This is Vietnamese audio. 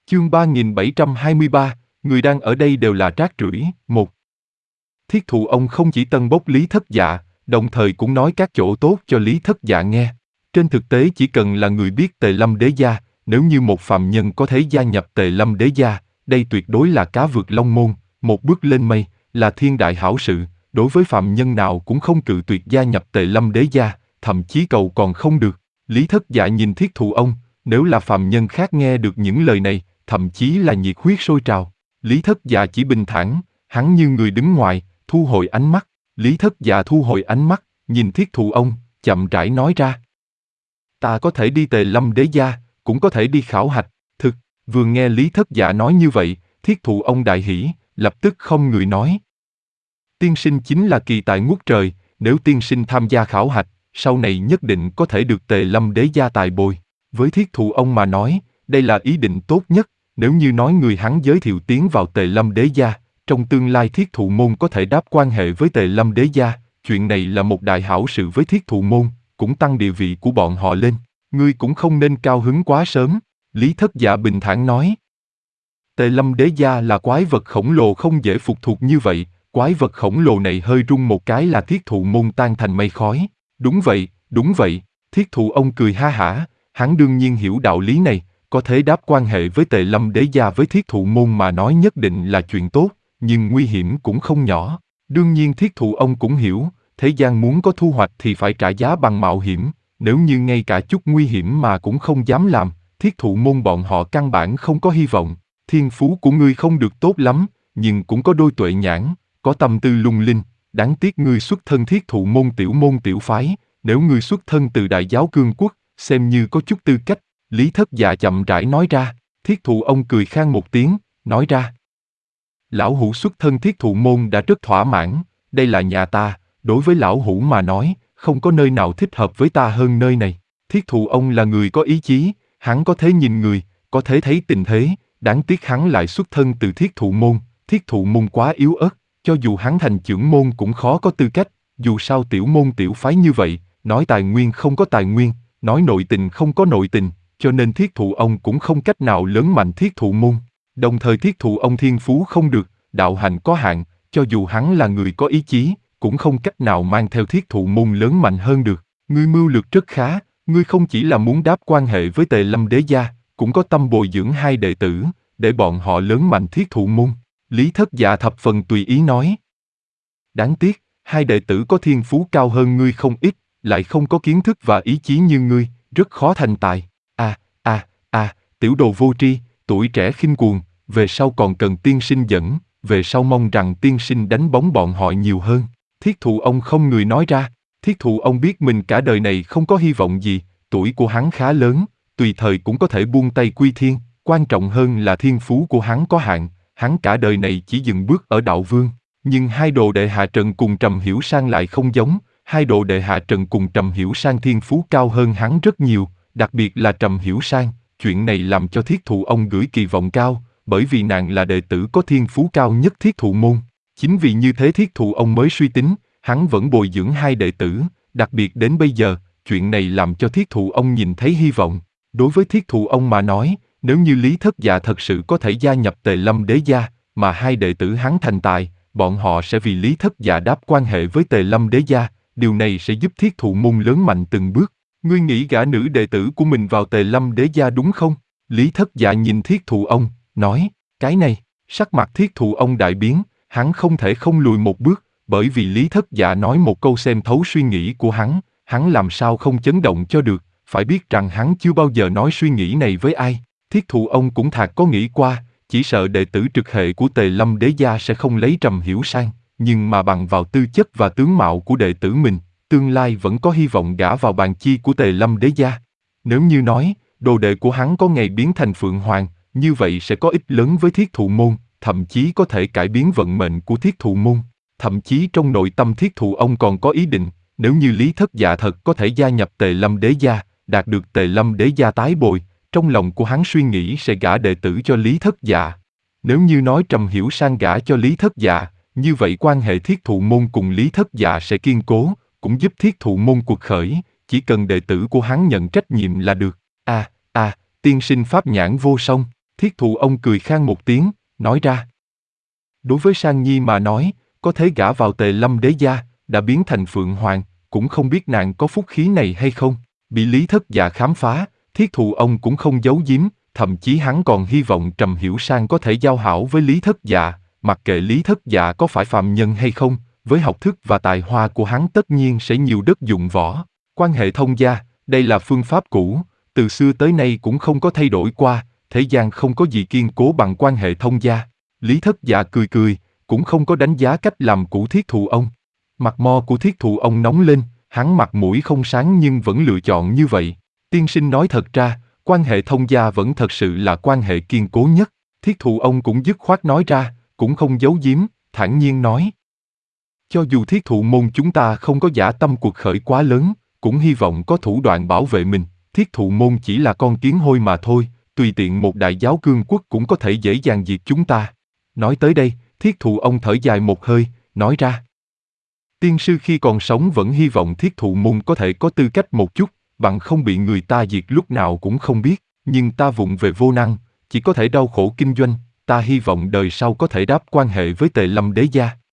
Chương 3723, người đang ở đây đều là trác trưởi. Một. Thiết Thụ ông không chỉ tân bốc Lý Thất Dạ, đồng thời cũng nói các chỗ tốt cho Lý Thất Dạ nghe. Trên thực tế chỉ cần là người biết Tề Lâm Đế Gia, nếu như một phàm nhân có thể gia nhập Tề Lâm Đế Gia, đây tuyệt đối là cá vượt long môn, một bước lên mây, là thiên đại hảo sự, đối với phàm nhân nào cũng không cự tuyệt gia nhập Tề Lâm Đế Gia, thậm chí cầu còn không được. Lý Thất Dạ nhìn Thiết Thụ ông, nếu là phàm nhân khác nghe được những lời này, thậm chí là nhiệt huyết sôi trào. Lý Thất Dạ chỉ bình thản, hắn như người đứng ngoài, thu hồi ánh mắt. Lý Thất Dạ thu hồi ánh mắt, nhìn Thiết Thụ ông, chậm rãi nói ra. Ta có thể đi Tề Lâm Đế Gia, cũng có thể đi khảo hạch. Thực, vừa nghe Lý Thất Dạ nói như vậy, Thiết Thụ ông đại hỉ, lập tức không người nói. Tiên sinh chính là kỳ tài ngút trời, nếu tiên sinh tham gia khảo hạch, sau này nhất định có thể được Tề Lâm Đế Gia tài bồi. Với Thiết Thụ ông mà nói, đây là ý định tốt nhất, nếu như nói người hắn giới thiệu tiến vào Tề Lâm Đế Gia, trong tương lai Thiết Thụ môn có thể đáp quan hệ với Tề Lâm Đế Gia, chuyện này là một đại hảo sự với Thiết Thụ môn, cũng tăng địa vị của bọn họ lên. Ngươi cũng không nên cao hứng quá sớm, Lý Thất Dạ bình thản nói. Tề Lâm Đế Gia là quái vật khổng lồ không dễ phục thuộc như vậy, quái vật khổng lồ này hơi rung một cái là Thiết Thụ môn tan thành mây khói. Đúng vậy, Thiết Thụ ông cười ha hả, hắn đương nhiên hiểu đạo lý này, có thể đáp quan hệ với Tề Lâm Đế Gia với Thiết Thụ môn mà nói nhất định là chuyện tốt, nhưng nguy hiểm cũng không nhỏ. Đương nhiên Thiết Thụ ông cũng hiểu, thế gian muốn có thu hoạch thì phải trả giá bằng mạo hiểm, nếu như ngay cả chút nguy hiểm mà cũng không dám làm, Thiết Thụ môn bọn họ căn bản không có hy vọng. Thiên phú của ngươi không được tốt lắm, nhưng cũng có đôi tuệ nhãn, có tâm tư lung linh, đáng tiếc ngươi xuất thân Thiết Thụ môn tiểu phái, nếu ngươi xuất thân từ Đại Giáo Cương Quốc, xem như có chút tư cách. Lý Thất Dạ chậm rãi nói ra. Thiết Thụ ông cười khan một tiếng, nói ra. Lão hủ xuất thân Thiết Thụ môn đã rất thỏa mãn, đây là nhà ta, đối với lão hủ mà nói, không có nơi nào thích hợp với ta hơn nơi này. Thiết Thụ ông là người có ý chí, hắn có thể nhìn người, có thể thấy tình thế, đáng tiếc hắn lại xuất thân từ Thiết Thụ môn quá yếu ớt, cho dù hắn thành trưởng môn cũng khó có tư cách, dù sao tiểu môn tiểu phái như vậy, nói tài nguyên không có tài nguyên, nói nội tình không có nội tình, cho nên Thiết Thụ ông cũng không cách nào lớn mạnh Thiết Thụ môn. Đồng thời Thiết Thụ ông thiên phú không được, đạo hạnh có hạn, cho dù hắn là người có ý chí, cũng không cách nào mang theo Thiết Thụ môn lớn mạnh hơn được. Ngươi mưu lược rất khá, ngươi không chỉ là muốn đáp quan hệ với Tề Lâm Đế Gia, cũng có tâm bồi dưỡng hai đệ tử, để bọn họ lớn mạnh Thiết Thụ môn. Lý Thất Dạ thập phần tùy ý nói. Đáng tiếc, hai đệ tử có thiên phú cao hơn ngươi không ít, lại không có kiến thức và ý chí như ngươi, rất khó thành tài. Tiểu đồ vô tri, tuổi trẻ khinh cuồng, về sau còn cần tiên sinh dẫn, về sau mong rằng tiên sinh đánh bóng bọn họ nhiều hơn. Thiết Thụ ông không người nói ra. Thiết Thụ ông biết mình cả đời này không có hy vọng gì, tuổi của hắn khá lớn, tùy thời cũng có thể buông tay quy thiên, quan trọng hơn là thiên phú của hắn có hạn, hắn cả đời này chỉ dừng bước ở đạo vương. Nhưng hai đồ đệ Hạ Trần cùng Trầm Hiểu Sang lại không giống, hai đồ đệ Hạ Trần cùng Trầm Hiểu Sang thiên phú cao hơn hắn rất nhiều, đặc biệt là Trầm Hiểu Sang, chuyện này làm cho Thiết Thụ ông gửi kỳ vọng cao, bởi vì nàng là đệ tử có thiên phú cao nhất Thiết Thụ môn. Chính vì như thế Thiết Thụ ông mới suy tính, hắn vẫn bồi dưỡng hai đệ tử, đặc biệt đến bây giờ, chuyện này làm cho Thiết Thụ ông nhìn thấy hy vọng. Đối với Thiết Thụ ông mà nói, nếu như Lý Thất Dạ thật sự có thể gia nhập Tề Lâm Đế Gia, mà hai đệ tử hắn thành tài, bọn họ sẽ vì Lý Thất Dạ đáp quan hệ với Tề Lâm Đế Gia, điều này sẽ giúp Thiết Thụ môn lớn mạnh từng bước. Ngươi nghĩ gả nữ đệ tử của mình vào Tề Lâm Đế Gia đúng không? Lý Thất Dạ nhìn Thiết Thụ ông, nói, cái này, sắc mặt Thiết Thụ ông đại biến, hắn không thể không lùi một bước, bởi vì Lý Thất Dạ nói một câu xem thấu suy nghĩ của hắn làm sao không chấn động cho được, phải biết rằng hắn chưa bao giờ nói suy nghĩ này với ai. Thiết Thụ ông cũng thạc có nghĩ qua, chỉ sợ đệ tử trực hệ của Tề Lâm Đế Gia sẽ không lấy Trầm Hiểu Sang, nhưng mà bằng vào tư chất và tướng mạo của đệ tử mình, tương lai vẫn có hy vọng gả vào bàn chi của Tề Lâm Đế Gia. Nếu như nói, đồ đệ của hắn có ngày biến thành Phượng Hoàng, như vậy sẽ có ích lớn với Thiết Thụ môn, thậm chí có thể cải biến vận mệnh của Thiết Thụ môn. Thậm chí trong nội tâm Thiết Thụ ông còn có ý định, nếu như Lý Thất Dạ thật có thể gia nhập Tề Lâm Đế Gia, đạt được Tề Lâm Đế Gia tái bồi, trong lòng của hắn suy nghĩ sẽ gả đệ tử cho Lý Thất Dạ. Nếu như nói Trầm Hiểu Sang gả cho Lý Thất Dạ, như vậy quan hệ Thiết Thụ môn cùng Lý Thất Dạ sẽ kiên cố, cũng giúp Thiết Thụ môn cuộc khởi, chỉ cần đệ tử của hắn nhận trách nhiệm là được. Tiên sinh pháp nhãn vô song. Thiết thụ ông cười khan một tiếng, nói ra. Đối với Sang Nhi mà nói, có thể gả vào Tề Lâm đế gia, đã biến thành Phượng Hoàng, cũng không biết nàng có phúc khí này hay không. Bị Lý Thất Dạ khám phá, Thiết thụ ông cũng không giấu giếm, thậm chí hắn còn hy vọng Trầm Hiểu Sang có thể giao hảo với Lý Thất Dạ, mặc kệ Lý Thất Dạ có phải phàm nhân hay không, với học thức và tài hoa của hắn tất nhiên sẽ nhiều đất dụng võ. Quan hệ thông gia, đây là phương pháp cũ, từ xưa tới nay cũng không có thay đổi qua, thế gian không có gì kiên cố bằng quan hệ thông gia. Lý Thất Dạ cười cười, cũng không có đánh giá cách làm của Thiết thụ ông. Mặt mo của Thiết thụ ông nóng lên, hắn mặt mũi không sáng nhưng vẫn lựa chọn như vậy. Tiên sinh nói thật ra, quan hệ thông gia vẫn thật sự là quan hệ kiên cố nhất. Thiết thụ ông cũng dứt khoát nói ra, cũng không giấu giếm, thản nhiên nói. Cho dù thiết thụ môn chúng ta không có dã tâm cuộc khởi quá lớn, cũng hy vọng có thủ đoạn bảo vệ mình. Thiết thụ môn chỉ là con kiến hôi mà thôi, tùy tiện một đại giáo cương quốc cũng có thể dễ dàng diệt chúng ta. Nói tới đây, thiết thụ ông thở dài một hơi, nói ra. Tiên sư khi còn sống vẫn hy vọng thiết thụ môn có thể có tư cách một chút, bằng không bị người ta diệt lúc nào cũng không biết, nhưng ta vụng về vô năng, chỉ có thể đau khổ kinh doanh, ta hy vọng đời sau có thể đáp quan hệ với Tề Lâm đế gia.